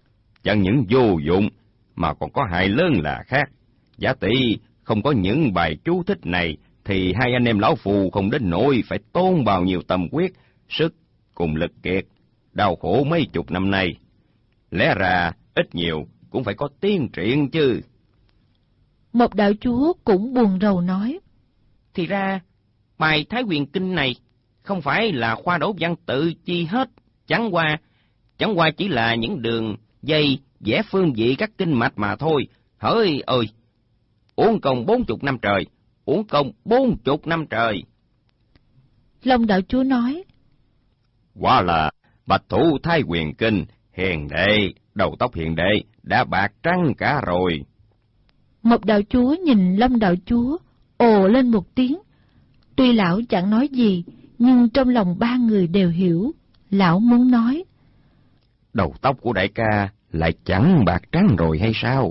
S3: chẳng những vô dụng, mà còn có hại lớn là khác. Giả tỷ không có những bài chú thích này, thì hai anh em lão phù không đến nỗi phải tốn bao nhiêu tâm huyết, sức cùng lực kiệt, đau khổ mấy chục năm nay. Lẽ ra ít nhiều cũng phải có tiến triển chứ.
S4: Một đạo chúa cũng buồn rầu nói.
S2: Thì ra, bài Thái Huyền Kinh này không phải là khoa đổ văn tự chi hết, chẳng qua chỉ là những đường dây vẽ phương vị các kinh mạch mà thôi. Hỡi ơi, uổng công 40 năm trời, uổng công 40 năm trời.
S4: Long đạo chúa nói.
S3: Quả là bạch thủ Thái Huyền Kinh, hiền đệ, đầu tóc hiền đệ đã bạc trắng cả rồi.
S4: Một đạo chúa nhìn Long đạo chúa, ồ lên một tiếng. Tuy lão chẳng nói gì, nhưng trong lòng ba người đều hiểu. Lão muốn nói.
S3: Đầu tóc của đại ca lại chẳng bạc trắng rồi hay sao?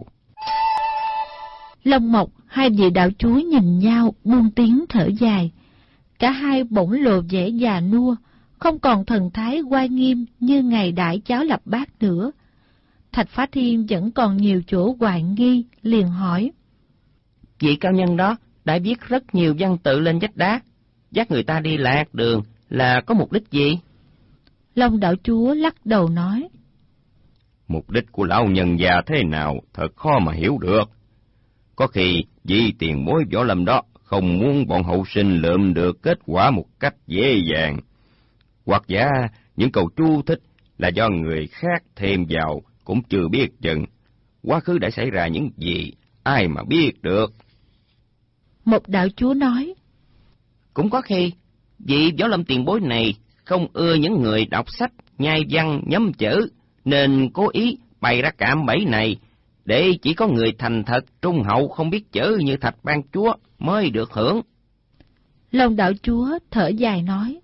S4: Long Mộc, hai vị đạo chúa nhìn nhau buông tiếng thở dài. Cả hai bỗng lộ vẻ già nua, không còn thần thái oai nghiêm như ngày đãi cháo lập bát nữa. Thạch Phá Thiên vẫn còn nhiều chỗ hoài nghi, liền hỏi.
S2: Vị cao nhân đó đã viết rất nhiều văn tự lên vách đá, dắt người ta đi lạc đường là có mục đích gì?
S4: Long đạo chúa lắc đầu nói.
S3: Mục đích của lão nhân già thế nào thật khó mà hiểu được. Có khi vị tiền bối võ lâm đó không muốn bọn hậu sinh lượm được kết quả một cách dễ dàng. Hoặc giả những câu chú thích là do người khác thêm vào cũng chưa biết chừng. Quá khứ đã xảy ra những gì, ai mà biết được.
S4: Một đạo chúa nói.
S2: Cũng có khi, vị võ lâm tiền bối này không ưa những người đọc sách, nhai văn, nhấm chữ, nên cố ý bày ra cạm bẫy này, để chỉ có người thành thật, trung hậu không biết chữ như Thạch Ban Chúa mới được hưởng.
S4: Long đạo chúa thở dài nói.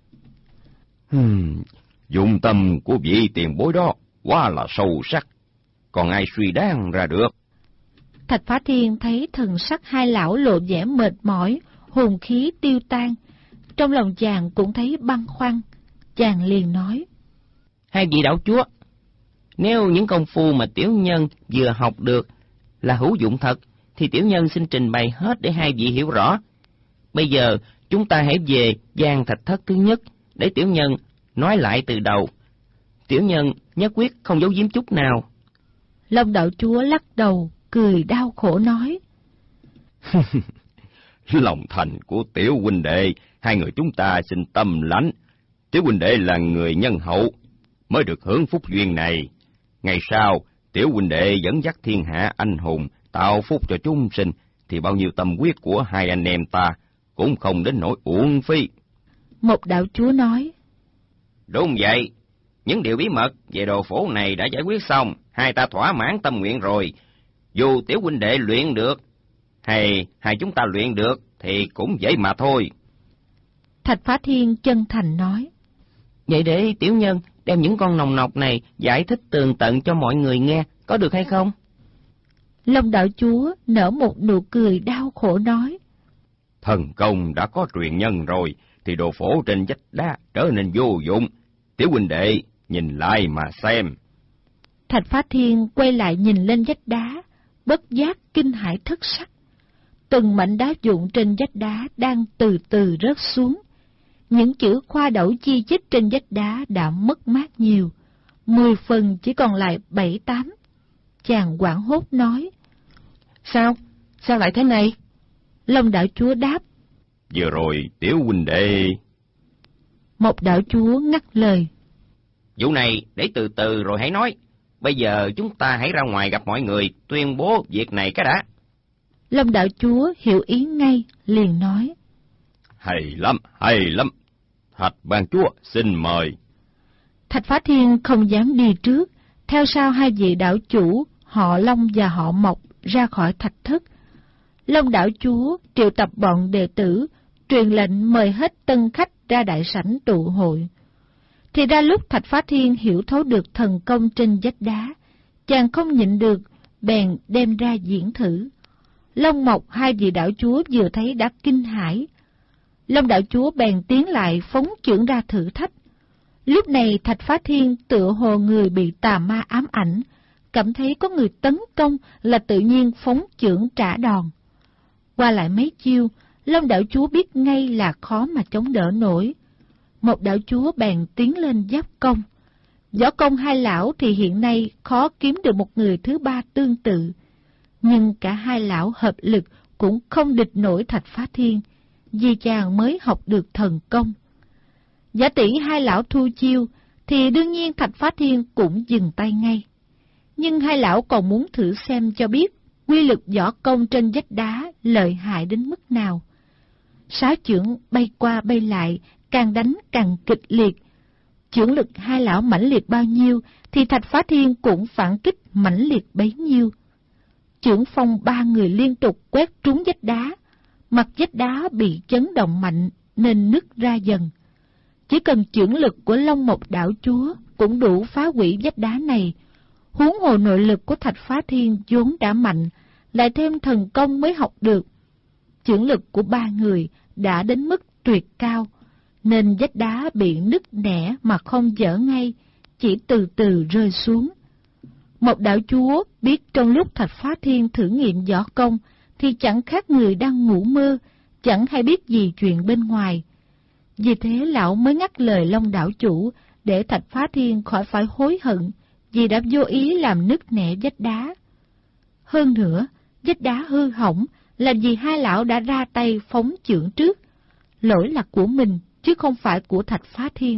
S3: Dụng tâm của vị tiền bối đó quá là sâu sắc, còn ai suy đoán ra được.
S4: Thạch Phá Thiên thấy thần sắc hai lão lộ vẻ mệt mỏi, hồn khí tiêu tan. Trong lòng chàng cũng thấy băn khoăn, chàng liền nói.
S2: Hai vị đạo chúa, nếu những công phu mà tiểu nhân vừa học được là hữu dụng thật, thì tiểu nhân xin trình bày hết để hai vị hiểu rõ. Bây giờ chúng ta hãy về gian thạch thất thứ nhất, để tiểu nhân nói lại từ đầu. Tiểu nhân nhất quyết không giấu giếm chút nào.
S4: Long đạo chúa lắc đầu, cười đau khổ nói.
S3: Lòng thành của tiểu huynh đệ, hai người chúng ta xin tâm lãnh. Tiểu huynh đệ là người nhân hậu, mới được hưởng phúc duyên này. Ngày sau, tiểu huynh đệ dẫn dắt thiên hạ anh hùng, tạo phúc cho chúng sinh, thì bao nhiêu tâm huyết của hai anh em ta cũng không đến nỗi uổng phí.
S4: Một đạo chúa nói.
S3: Đúng vậy, những điều bí mật về đồ phổ này đã giải quyết xong, hai ta thỏa mãn tâm nguyện rồi. Dù tiểu huynh đệ luyện được, hay hai chúng ta luyện được, thì cũng vậy mà thôi.
S4: Thạch Phá Thiên chân thành nói.
S2: Vậy để tiểu nhân đem những con nòng nọc này giải thích tường tận cho mọi người nghe, có được hay không?
S4: Long đạo chúa nở một nụ cười đau khổ nói.
S3: Thần công đã có truyền nhân rồi, thì đồ phổ trên vách đá trở nên vô dụng. Tiểu huynh đệ, nhìn lại mà xem.
S4: Thạch Phá Thiên quay lại nhìn lên vách đá, bất giác kinh hãi thất sắc. Từng mảnh đá vụn trên vách đá đang từ từ rớt xuống. Những chữ khoa đẩu chi chít trên vách đá đã mất mát nhiều, 10 phần chỉ còn lại 7-8. Chàng hoảng hốt nói.
S2: Sao lại thế này?
S4: Long đạo chúa đáp.
S3: Vừa rồi tiểu huynh đệ.
S4: Một đạo chúa ngắt lời.
S2: Vụ này để từ từ rồi hãy nói. Bây giờ chúng ta hãy ra ngoài gặp mọi người, tuyên bố việc này cái đã.
S4: Long đạo chúa hiểu ý ngay, liền nói.
S3: Hay lắm. Thạch Ban Chúa xin mời.
S4: Thạch Phá Thiên không dám đi trước, theo sau hai vị đạo chủ, họ Long và họ Mộc ra khỏi thạch thất. Long đạo chúa triệu tập bọn đệ tử, truyền lệnh mời hết tân khách ra đại sảnh tụ hội. Thì ra lúc Thạch Phá Thiên hiểu thấu được thần công trên vách đá, chàng không nhịn được, bèn đem ra diễn thử. Long Mộc hai vị đạo chúa vừa thấy đã kinh hãi. Long đạo chúa bèn tiến lại phóng chưởng ra thử thách. Lúc này Thạch Phá Thiên tựa hồ người bị tà ma ám ảnh, cảm thấy có người tấn công là tự nhiên phóng chưởng trả đòn. Qua lại mấy chiêu, Long đảo chúa biết ngay là khó mà chống đỡ nổi. Một đảo chúa bèn tiến lên giáp công. Võ công hai lão thì hiện nay khó kiếm được một người thứ ba tương tự, nhưng cả hai lão hợp lực cũng không địch nổi Thạch Phá Thiên, vì chàng mới học được thần công. Giả tỷ hai lão thu chiêu, thì đương nhiên Thạch Phá Thiên cũng dừng tay ngay. Nhưng hai lão còn muốn thử xem cho biết quy lực võ công trên vách đá lợi hại đến mức nào. Sáu chưởng bay qua bay lại, càng đánh càng kịch liệt. Chưởng lực hai lão mãnh liệt bao nhiêu, thì Thạch Phá Thiên cũng phản kích mãnh liệt bấy nhiêu. Chưởng phong ba người liên tục quét trúng vách đá, mặt vách đá bị chấn động mạnh nên nứt ra dần. Chỉ cần chưởng lực của Long Mộc đảo chúa cũng đủ phá hủy vách đá này, huống hồ nội lực của Thạch Phá Thiên vốn đã mạnh, lại thêm thần công mới học được. Chưởng lực của ba người đã đến mức tuyệt cao, nên vách đá bị nứt nẻ mà không dở ngay, chỉ từ từ rơi xuống. Một đảo chúa biết trong lúc Thạch Phá Thiên thử nghiệm võ công thì chẳng khác người đang ngủ mơ, chẳng hay biết gì chuyện bên ngoài. Vì thế lão mới ngắt lời Long đảo chủ để Thạch Phá Thiên khỏi phải hối hận vì đã vô ý làm nứt nẻ vách đá. Hơn nữa, vách đá hư hỏng là vì hai lão đã ra tay phóng chưởng trước. Lỗi là của mình chứ không phải của Thạch Phá Thiên.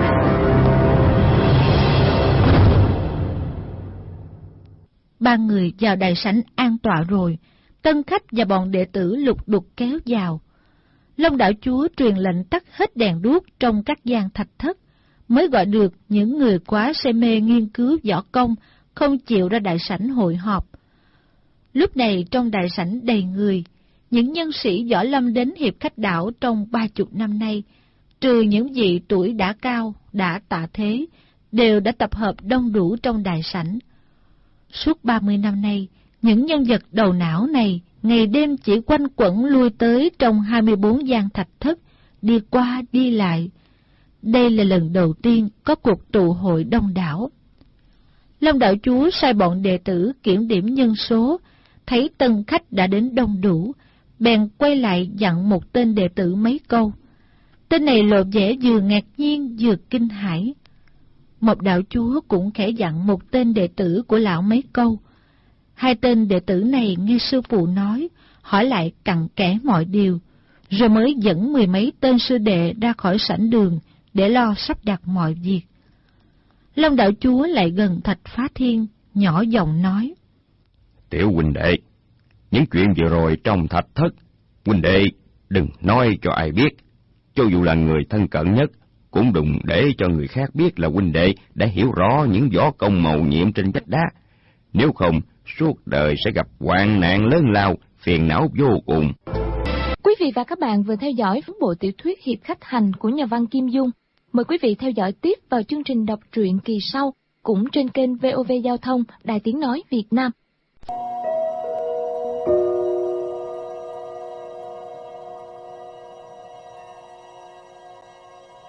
S4: Ba người vào đại sảnh an tọa rồi, tân khách và bọn đệ tử lục đục kéo vào. Long đảo chúa truyền lệnh tắt hết đèn đuốc trong các gian thạch thất, mới gọi được những người quá say mê nghiên cứu võ công, không chịu ra đại sảnh hội họp. Lúc này trong đại sảnh đầy người, những nhân sĩ võ lâm đến hiệp khách đảo trong 30 năm nay, trừ những vị tuổi đã cao, đã tạ thế, đều đã tập hợp đông đủ trong đại sảnh. Suốt 30 năm nay, những nhân vật đầu não này ngày đêm chỉ quanh quẩn lui tới trong 24 gian thạch thất, đi qua đi lại. Đây là lần đầu tiên có cuộc tụ hội đông đảo. Long đảo chúa sai bọn đệ tử kiểm điểm nhân số, thấy tân khách đã đến đông đủ, bèn quay lại dặn một tên đệ tử mấy câu. Tên này lộ vẻ vừa ngạc nhiên vừa kinh hãi. Một đạo chúa cũng khẽ dặn một tên đệ tử của lão mấy câu. Hai tên đệ tử này nghe sư phụ nói, hỏi lại cặn kẽ mọi điều, rồi mới dẫn 10 mấy tên sư đệ ra khỏi sảnh đường để lo sắp đặt mọi việc. Long đạo chúa lại gần Thạch Phá Thiên, nhỏ giọng nói:
S3: Tiểu huynh đệ, những chuyện vừa rồi trong thạch thất, huynh đệ đừng nói cho ai biết, cho dù là người thân cận nhất, cũng đừng để cho người khác biết là huynh đệ đã hiểu rõ những võ công mầu nhiệm trên vách đá. Nếu không, suốt đời sẽ gặp hoạn nạn lớn lao, phiền não vô cùng.
S1: Quý vị và các bạn vừa theo dõi bộ tiểu thuyết Hiệp Khách Hành của nhà văn Kim Dung. Mời quý vị theo dõi tiếp vào chương trình đọc truyện kỳ sau, cũng trên kênh VOV Giao thông, Đài Tiếng Nói Việt Nam.